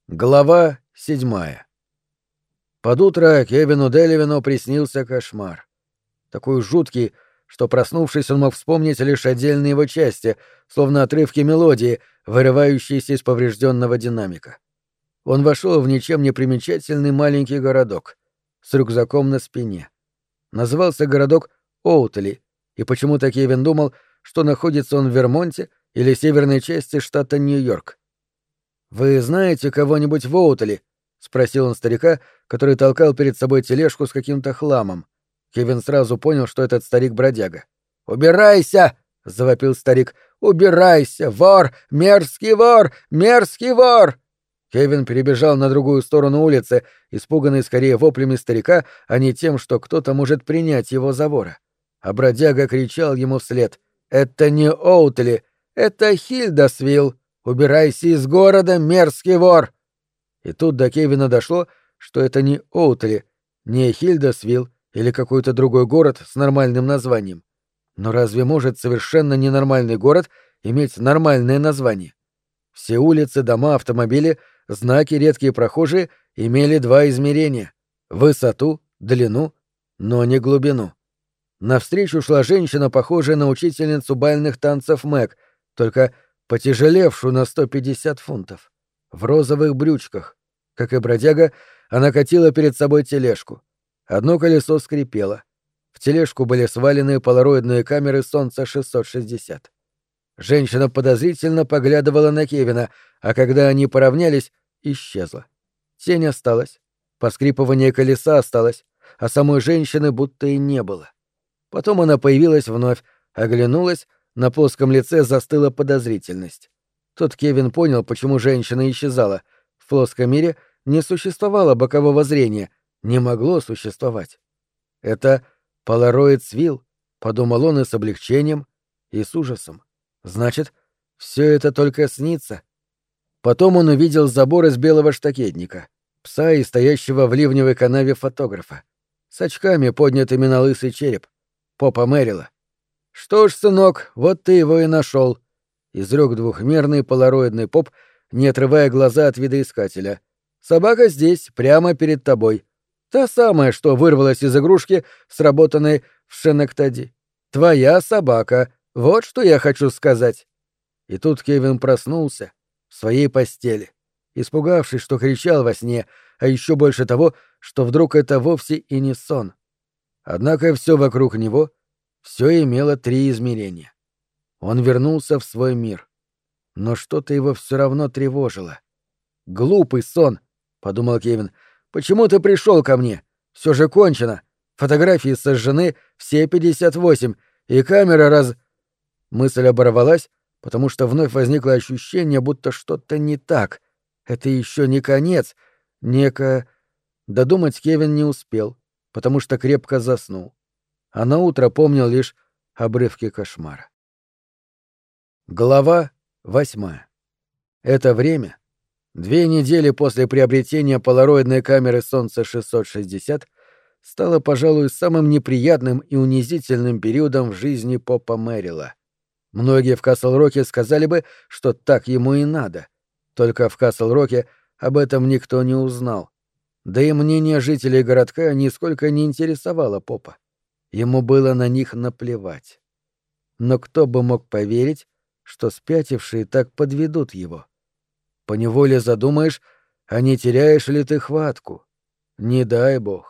Глава 7. Под утро Кевину Деливину приснился кошмар. Такой жуткий, что, проснувшись, он мог вспомнить лишь отдельные его части, словно отрывки мелодии, вырывающиеся из поврежденного динамика. Он вошел в ничем не примечательный маленький городок с рюкзаком на спине. Назывался городок Оутли, и почему-то Кевин думал, что находится он в Вермонте или северной части штата Нью-Йорк. «Вы знаете кого-нибудь в Оутли?» — спросил он старика, который толкал перед собой тележку с каким-то хламом. Кевин сразу понял, что этот старик-бродяга. «Убирайся!» — завопил старик. «Убирайся! Вор! Мерзкий вор! Мерзкий вор!» Кевин перебежал на другую сторону улицы, испуганный скорее воплями старика, а не тем, что кто-то может принять его за вора. А бродяга кричал ему вслед. «Это не Оутли! Это Хильдасвилл! Убирайся из города, мерзкий вор!» И тут до Кевина дошло, что это не Оутли, не Хильдасвилл или какой-то другой город с нормальным названием. Но разве может совершенно ненормальный город иметь нормальное название? Все улицы, дома, автомобили, знаки, редкие прохожие имели два измерения — высоту, длину, но не глубину. Навстречу шла женщина, похожая на учительницу бальных танцев Мэг, только потяжелевшую на 150 фунтов, в розовых брючках. Как и бродяга, она катила перед собой тележку. Одно колесо скрипело. В тележку были свалены полароидные камеры Солнца 660. Женщина подозрительно поглядывала на Кевина, а когда они поравнялись, исчезла. Тень осталась, поскрипывание колеса осталось, а самой женщины будто и не было. Потом она появилась вновь, оглянулась, на плоском лице застыла подозрительность. Тут Кевин понял, почему женщина исчезала. В плоском мире не существовало бокового зрения, не могло существовать. «Это Полароид Свилл», — подумал он и с облегчением, и с ужасом. «Значит, все это только снится». Потом он увидел забор из белого штакетника, пса и стоящего в ливневой канаве фотографа, с очками, поднятыми на лысый череп, Попа Мэрила. «Что ж, сынок, вот ты его и нашел», — изрек двухмерный полароидный поп, не отрывая глаза от видоискателя. «Собака здесь, прямо перед тобой. Та самая, что вырвалась из игрушки, сработанной в Шенектади. Твоя собака, вот что я хочу сказать». И тут Кевин проснулся в своей постели, испугавшись, что кричал во сне, а еще больше того, что вдруг это вовсе и не сон. Однако все вокруг него — все имело три измерения. Он вернулся в свой мир. Но что-то его все равно тревожило. «Глупый сон», — подумал Кевин. «Почему ты пришел ко мне? Все же кончено. Фотографии сожжены все 58, и камера. Мысль оборвалась, потому что вновь возникло ощущение, будто что-то не так. Это еще не конец. Додумать Кевин не успел, потому что крепко заснул. А наутро помнил лишь обрывки кошмара. Глава 8. Это время, 2 недели после приобретения полароидной камеры Солнца 660, стало, пожалуй, самым неприятным и унизительным периодом в жизни Попа Мэрила. Многие в Касл-Роке сказали бы, что так ему и надо. Только в Касл-Роке об этом никто не узнал. Да и мнение жителей городка нисколько не интересовало Попа. Ему было на них наплевать. Но кто бы мог поверить, что спятившие так подведут его? Поневоле задумаешь, а не теряешь ли ты хватку? Не дай бог.